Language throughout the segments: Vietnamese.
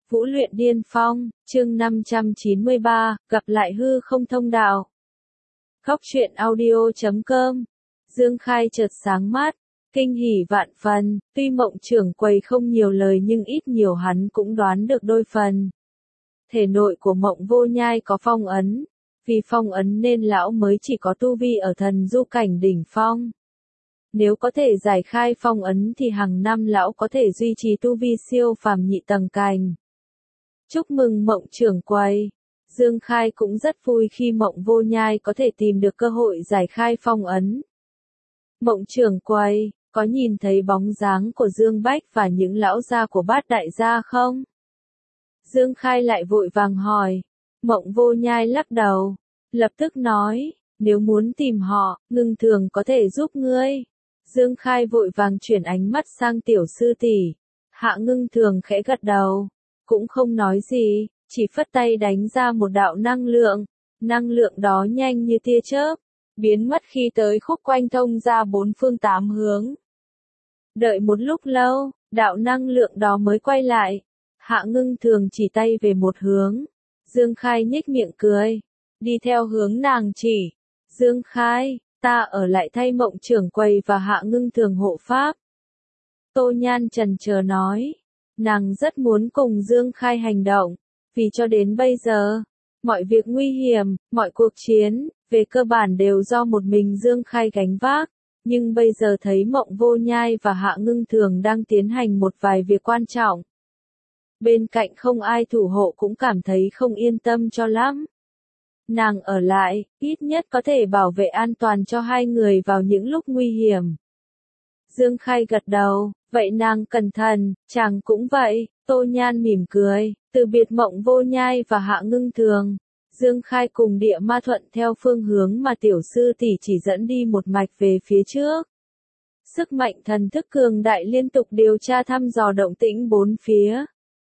Vũ luyện điên phong, chương 593, gặp lại hư không thông đạo. Góc truyện audio.com. Dương Khai chợt sáng mắt, kinh hỉ vạn phần, tuy Mộng trưởng quầy không nhiều lời nhưng ít nhiều hắn cũng đoán được đôi phần. Thể nội của Mộng Vô Nhai có phong ấn, vì phong ấn nên lão mới chỉ có tu vi ở thần du cảnh đỉnh phong. Nếu có thể giải khai phong ấn thì hàng năm lão có thể duy trì tu vi siêu phàm nhị tầng cảnh. Chúc mừng Mộng trưởng quầy. Dương Khai cũng rất vui khi Mộng Vô Nhai có thể tìm được cơ hội giải khai phong ấn. Mộng trưởng quầy, có nhìn thấy bóng dáng của Dương Bách và những lão gia của Bát đại gia không? Dương Khai lại vội vàng hỏi. Mộng Vô Nhai lắc đầu, lập tức nói, nếu muốn tìm họ, Ngưng Thường có thể giúp ngươi. Dương Khai vội vàng chuyển ánh mắt sang tiểu sư tỷ. Hạ Ngưng Thường khẽ gật đầu, cũng không nói gì, chỉ phất tay đánh ra một đạo năng lượng đó nhanh như tia chớp, biến mất khi tới khúc quanh thông ra bốn phương tám hướng. Đợi một lúc lâu, đạo năng lượng đó mới quay lại. Hạ Ngưng Thường chỉ tay về một hướng. Dương Khai nhếch miệng cười, đi theo hướng nàng chỉ. Dương Khai, ta ở lại thay Mộng trưởng quầy và Hạ Ngưng Thường hộ pháp. Tô Nhan chần chờ nói, nàng rất muốn cùng Dương Khai hành động, vì cho đến bây giờ, mọi việc nguy hiểm, mọi cuộc chiến, về cơ bản đều do một mình Dương Khai gánh vác, nhưng bây giờ thấy Mộng Vô Nhai và Hạ Ngưng Thường đang tiến hành một vài việc quan trọng. Bên cạnh không ai thủ hộ cũng cảm thấy không yên tâm cho lắm. Nàng ở lại, ít nhất có thể bảo vệ an toàn cho hai người vào những lúc nguy hiểm. Dương Khai gật đầu, vậy nàng cẩn thận, chàng cũng vậy. Tô Nhan mỉm cười, từ biệt Mộng Vô Nhai và Hạ Ngưng Thường. Dương Khai cùng Địa Ma thuận theo phương hướng mà tiểu sư tỷ chỉ dẫn đi một mạch về phía trước. Sức mạnh thần thức cường đại liên tục điều tra thăm dò động tĩnh bốn phía.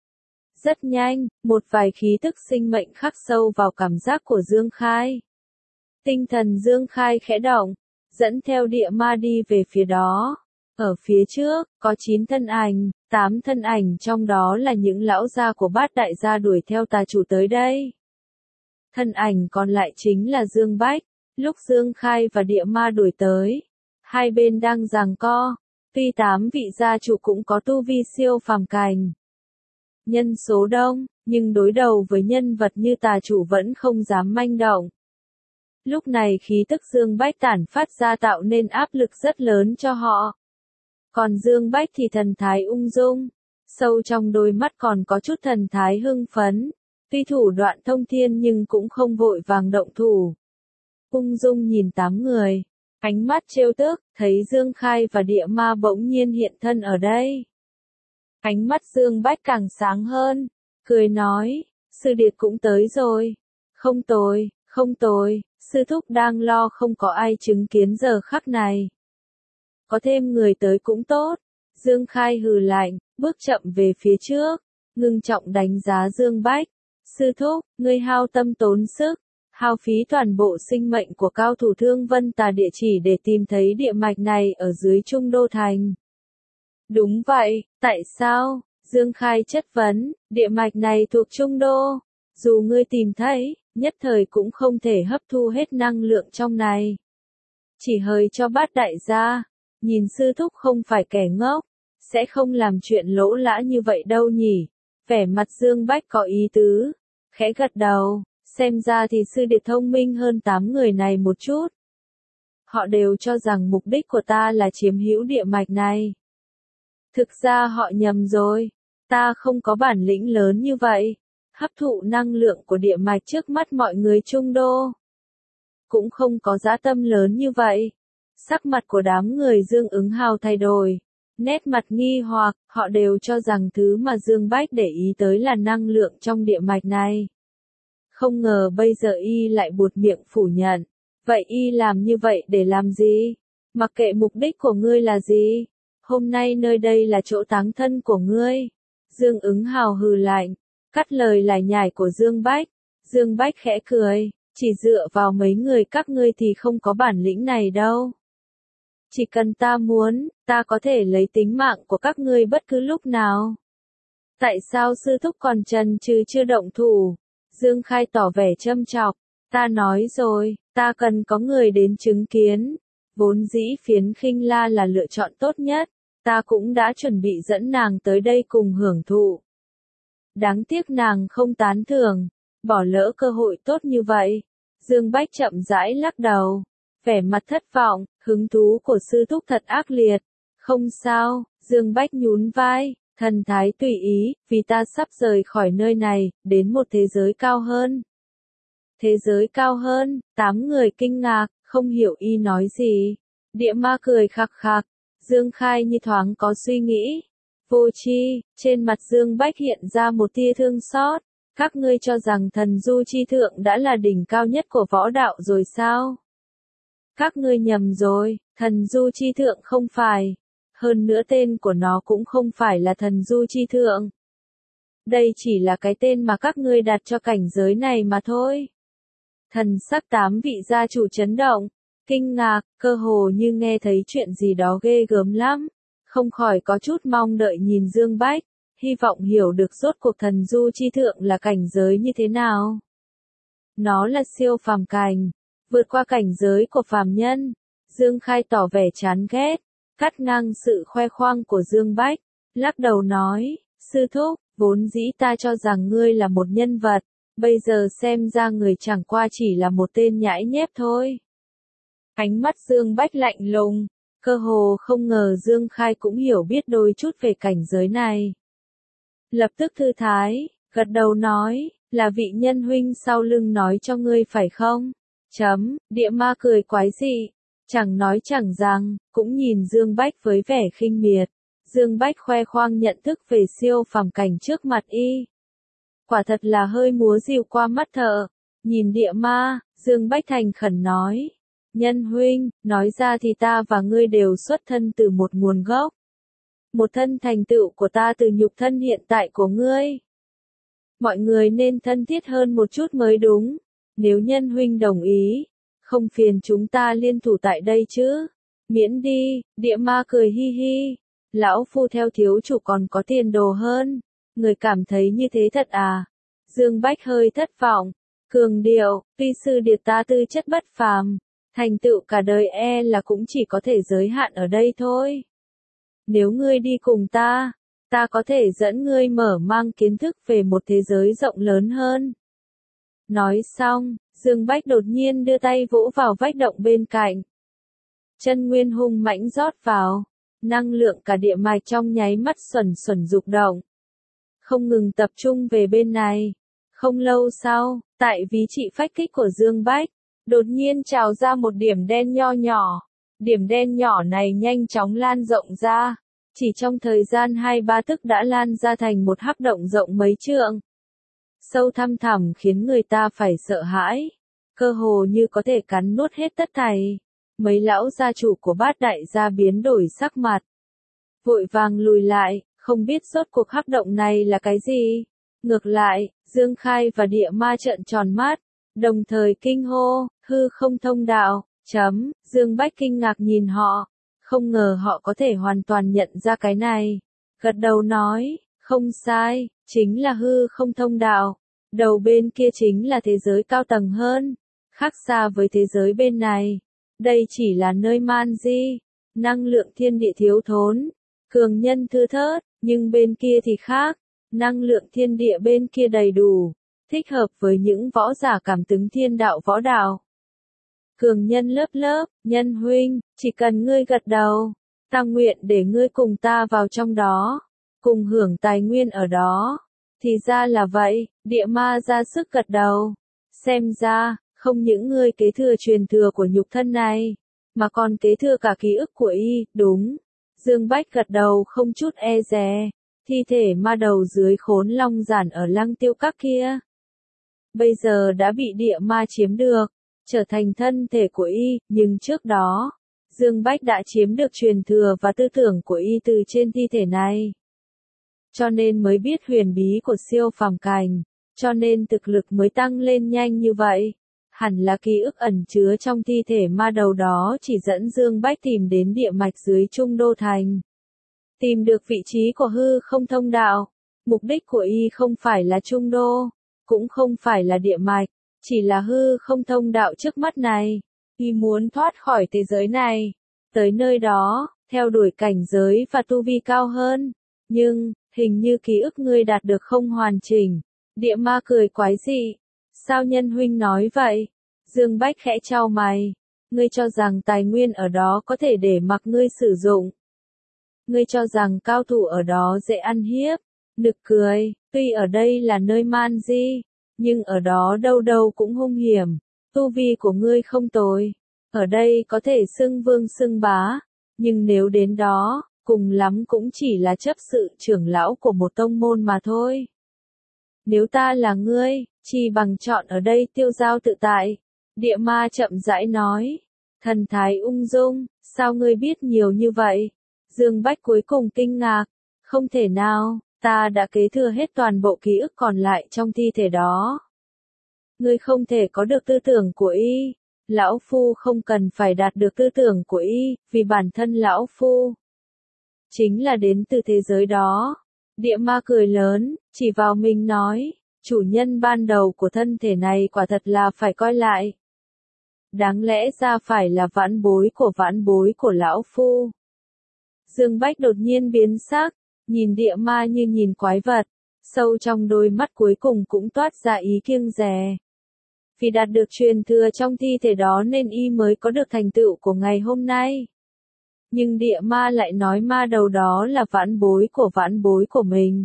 Rất nhanh, một vài khí tức sinh mệnh khắc sâu vào cảm giác của Dương Khai. Tinh thần Dương Khai khẽ động, dẫn theo Địa Ma đi về phía đó. Ở phía trước, có 9 thân ảnh, 8 thân ảnh trong đó là những lão gia của Bát đại gia đuổi theo tà chủ tới đây. Thân ảnh còn lại chính là Dương Bách. Lúc Dương Khai và Địa Ma đuổi tới, hai bên đang giằng co, tuy 8 vị gia chủ cũng có tu vi siêu phàm cảnh. Nhân số đông, nhưng đối đầu với nhân vật như tà chủ vẫn không dám manh động. Lúc này khí tức Dương Bách tản phát ra tạo nên áp lực rất lớn cho họ. Còn Dương Bách thì thần thái ung dung, sâu trong đôi mắt còn có chút thần thái hưng phấn, tuy thủ đoạn thông thiên nhưng cũng không vội vàng động thủ. Ung dung nhìn 8 người, ánh mắt trêu tức, thấy Dương Khai và Địa Ma bỗng nhiên hiện thân ở đây. Ánh mắt Dương Bách càng sáng hơn, cười nói, sư điệt cũng tới rồi. Không tồi, không tồi, sư thúc đang lo không có ai chứng kiến giờ khắc này. Có thêm người tới cũng tốt. Dương Khai hừ lạnh, bước chậm về phía trước, ngưng trọng đánh giá Dương Bách. Sư thúc, ngươi hao tâm tốn sức, hao phí toàn bộ sinh mệnh của cao thủ Thương Vân Tà địa chỉ để tìm thấy địa mạch này ở dưới Trung Đô Thành. Đúng vậy, tại sao? Dương Khai chất vấn, địa mạch này thuộc Trung Đô. Dù ngươi tìm thấy, nhất thời cũng không thể hấp thu hết năng lượng trong này. Chỉ hơi cho Bát đại gia. Nhìn sư thúc không phải kẻ ngốc, sẽ không làm chuyện lỗ lã như vậy đâu nhỉ. Vẻ mặt Dương Bách có ý tứ, khẽ gật đầu, xem ra thì sư điệt thông minh hơn 8 người này một chút. Họ đều cho rằng mục đích của ta là chiếm hữu địa mạch này. Thực ra họ nhầm rồi, ta không có bản lĩnh lớn như vậy, hấp thụ năng lượng của địa mạch trước mắt mọi người Trung Đô. Cũng không có dã tâm lớn như vậy. Sắc mặt của đám người Dương Ứng Hào thay đổi, nét mặt nghi hoặc, họ đều cho rằng thứ mà Dương Bách để ý tới là năng lượng trong địa mạch này. Không ngờ bây giờ y lại buột miệng phủ nhận, vậy y làm như vậy để làm gì? Mặc kệ mục đích của ngươi là gì, hôm nay nơi đây là chỗ táng thân của ngươi. Dương Ứng Hào hừ lạnh, cắt lời lải nhải của Dương Bách. Dương Bách khẽ cười, chỉ dựa vào mấy người các ngươi thì không có bản lĩnh này đâu. Chỉ cần ta muốn, ta có thể lấy tính mạng của các ngươi bất cứ lúc nào. Tại sao sư thúc còn chần chừ chưa động thủ? Dương Khai tỏ vẻ châm chọc. Ta nói rồi, ta cần có người đến chứng kiến. Vốn dĩ Phiến Khinh La là lựa chọn tốt nhất. Ta cũng đã chuẩn bị dẫn nàng tới đây cùng hưởng thụ. Đáng tiếc nàng không tán thưởng, bỏ lỡ cơ hội tốt như vậy. Dương Bách chậm rãi lắc đầu, vẻ mặt thất vọng, hứng thú của sư thúc thật ác liệt. Không sao, Dương Bách nhún vai, thần thái tùy ý, vì ta sắp rời khỏi nơi này, đến một thế giới cao hơn. Thế giới cao hơn, 8 người kinh ngạc, không hiểu y nói gì. Địa ma cười khặc khặc, Dương Khai như thoáng có suy nghĩ. Vô tri, trên mặt Dương Bách hiện ra một tia thương xót. Các ngươi cho rằng thần du chi thượng đã là đỉnh cao nhất của võ đạo rồi sao? Các ngươi nhầm rồi, thần du chi thượng không phải. Hơn nữa tên của nó cũng không phải là thần du chi thượng. Đây chỉ là cái tên mà các ngươi đặt cho cảnh giới này mà thôi. Thần sắc 8 vị gia chủ chấn động, kinh ngạc, cơ hồ như nghe thấy chuyện gì đó ghê gớm lắm. Không khỏi có chút mong đợi nhìn Dương Bách, hy vọng hiểu được rốt cuộc thần du chi thượng là cảnh giới như thế nào. Nó là siêu phàm cảnh, vượt qua cảnh giới của phàm nhân. Dương Khai tỏ vẻ chán ghét, cắt ngang sự khoe khoang của Dương Bách, lắc đầu nói, sư thúc, vốn dĩ ta cho rằng ngươi là một nhân vật, bây giờ xem ra người chẳng qua chỉ là một tên nhãi nhép thôi. Ánh mắt Dương Bách lạnh lùng, cơ hồ không ngờ Dương Khai cũng hiểu biết đôi chút về cảnh giới này. Lập tức thư thái, gật đầu nói, là vị nhân huynh sau lưng nói cho ngươi phải không? Địa ma cười quái dị, chẳng nói chẳng rằng, cũng nhìn Dương Bách với vẻ khinh miệt. Dương Bách khoe khoang nhận thức về siêu phàm cảnh trước mặt y. Quả thật là hơi múa rìu qua mắt thợ. Nhìn địa ma, Dương Bách thành khẩn nói. Nhân huynh, nói ra thì ta và ngươi đều xuất thân từ một nguồn gốc. Một thân thành tựu của ta từ nhục thân hiện tại của ngươi. Mọi người nên thân thiết hơn một chút mới đúng. Nếu nhân huynh đồng ý, không phiền chúng ta liên thủ tại đây chứ. Miễn đi, địa ma cười hi hi. Lão phu theo thiếu chủ còn có tiền đồ hơn. Người cảm thấy như thế thật à? Dương Bách hơi thất vọng. Cường điệu, tuy sư điệt ta tư chất bất phàm. Thành tựu cả đời là cũng chỉ có thể giới hạn ở đây thôi. Nếu ngươi đi cùng ta có thể dẫn ngươi mở mang kiến thức về một thế giới rộng lớn hơn. Nói xong, Dương Bách đột nhiên đưa tay vỗ vào vách động bên cạnh. Chân nguyên hung mãnh rót vào, năng lượng cả địa mạch trong nháy mắt xuẩn xuẩn dục động. Không ngừng tập trung về bên này. Không lâu sau, tại ví trị phách kích của Dương Bách, đột nhiên trào ra một điểm đen nho nhỏ. Điểm đen nhỏ này nhanh chóng lan rộng ra. Chỉ trong thời gian 2-3 tức đã lan ra thành một hắc động rộng mấy trượng. Sâu thăm thẳm khiến người ta phải sợ hãi. Cơ hồ như có thể cắn nuốt hết tất thảy. Mấy lão gia chủ của Bát Đại gia biến đổi sắc mặt. Vội vàng lùi lại, không biết rốt cuộc hắc động này là cái gì. Ngược lại, Dương Khai và địa ma trợn tròn mắt, đồng thời kinh hô, hư không thông đạo. Dương Bách kinh ngạc nhìn họ, không ngờ họ có thể hoàn toàn nhận ra cái này. Gật đầu nói, không sai, chính là hư không thông đạo. Đầu bên kia chính là thế giới cao tầng hơn, khác xa với thế giới bên này. Đây chỉ là nơi man di, năng lượng thiên địa thiếu thốn, cường nhân thưa thớt, nhưng bên kia thì khác, năng lượng thiên địa bên kia đầy đủ, thích hợp với những võ giả cảm ứng thiên đạo võ đạo. Cường nhân lớp lớp, nhân huynh, chỉ cần ngươi gật đầu, ta nguyện để ngươi cùng ta vào trong đó, cùng hưởng tài nguyên ở đó. Thì ra là vậy, địa ma ra sức gật đầu. Xem ra, không những ngươi kế thừa truyền thừa của nhục thân này, mà còn kế thừa cả ký ức của y, đúng. Dương Bách gật đầu không chút e dè, thi thể ma đầu dưới khốn long giản ở Lăng Tiêu Các kia. Bây giờ đã bị địa ma chiếm được, trở thành thân thể của y, nhưng trước đó, Dương Bách đã chiếm được truyền thừa và tư tưởng của y từ trên thi thể này. Cho nên mới biết huyền bí của siêu phàm cảnh, cho nên thực lực mới tăng lên nhanh như vậy. Hẳn là ký ức ẩn chứa trong thi thể ma đầu đó chỉ dẫn Dương Bách tìm đến địa mạch dưới Trung Đô Thành. Tìm được vị trí của hư không thông đạo, Mục đích của y không phải là trung đô, cũng không phải là địa mạch, chỉ là hư không thông đạo trước mắt này. Y muốn thoát khỏi thế giới này, tới nơi đó, theo đuổi cảnh giới và tu vi cao hơn. Nhưng, hình như ký ức ngươi đạt được không hoàn chỉnh. Địa ma cười quái dị. Sao nhân huynh nói vậy? Dương Bách khẽ chau mày. Ngươi cho rằng tài nguyên ở đó có thể để mặc ngươi sử dụng. Ngươi cho rằng cao thủ ở đó dễ ăn hiếp. Nực cười, tuy ở đây là nơi man di, nhưng ở đó đâu đâu cũng hung hiểm. Tu vi của ngươi không tồi. Ở đây có thể xưng vương xưng bá. Nhưng nếu đến đó, cùng lắm cũng chỉ là chấp sự trưởng lão của một tông môn mà thôi. Nếu ta là ngươi, chỉ bằng chọn ở đây tiêu dao tự tại. Địa ma chậm rãi nói. Thần thái ung dung, sao ngươi biết nhiều như vậy? Dương Bách cuối cùng kinh ngạc. Không thể nào, ta đã kế thừa hết toàn bộ ký ức còn lại trong thi thể đó. Ngươi không thể có được tư tưởng của y. Lão Phu không cần phải đạt được tư tưởng của y, vì bản thân Lão Phu chính là đến từ thế giới đó. Địa ma cười lớn, chỉ vào mình nói, chủ nhân ban đầu của thân thể này quả thật là phải coi lại. Đáng lẽ ra phải là vãn bối của Lão Phu. Dương Bách đột nhiên biến sắc, nhìn địa ma như nhìn quái vật, sâu trong đôi mắt cuối cùng cũng toát ra ý kiêng dè. Vì đạt được truyền thừa trong thi thể đó nên y mới có được thành tựu của ngày hôm nay. Nhưng địa ma lại nói ma đầu đó là vãn bối của mình.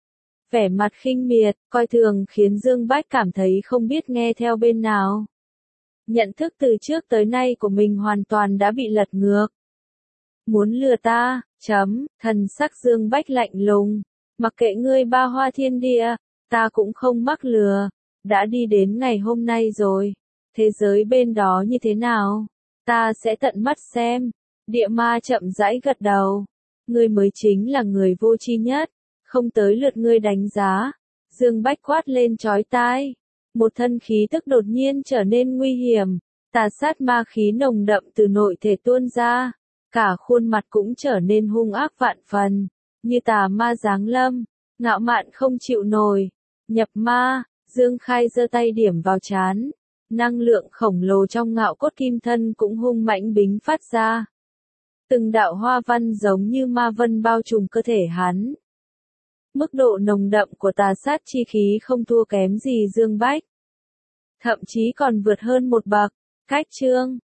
Vẻ mặt khinh miệt, coi thường khiến Dương Bách cảm thấy không biết nghe theo bên nào. Nhận thức từ trước tới nay của mình hoàn toàn đã bị lật ngược. Muốn lừa ta, thần sắc Dương Bách lạnh lùng. Mặc kệ ngươi ba hoa thiên địa, ta cũng không mắc lừa. Đã đi đến ngày hôm nay rồi. Thế giới bên đó như thế nào? Ta sẽ tận mắt xem. Địa ma chậm rãi gật đầu. Ngươi mới chính là người vô tri nhất. Không tới lượt ngươi đánh giá. Dương Bách quát lên chói tai. Một thân khí tức đột nhiên trở nên nguy hiểm. Tà sát ma khí nồng đậm từ nội thể tuôn ra. Cả khuôn mặt cũng trở nên hung ác vạn phần. Như tà ma giáng lâm. Ngạo mạn không chịu nổi. Nhập ma. Dương Khai giơ tay điểm vào trán. Năng lượng khổng lồ trong ngạo cốt kim thân cũng hung mãnh bính phát ra. Từng đạo hoa văn giống như ma vân bao trùm cơ thể hắn. Mức độ nồng đậm của tà sát chi khí không thua kém gì Dương Bách. Thậm chí còn vượt hơn một bậc. Cách chương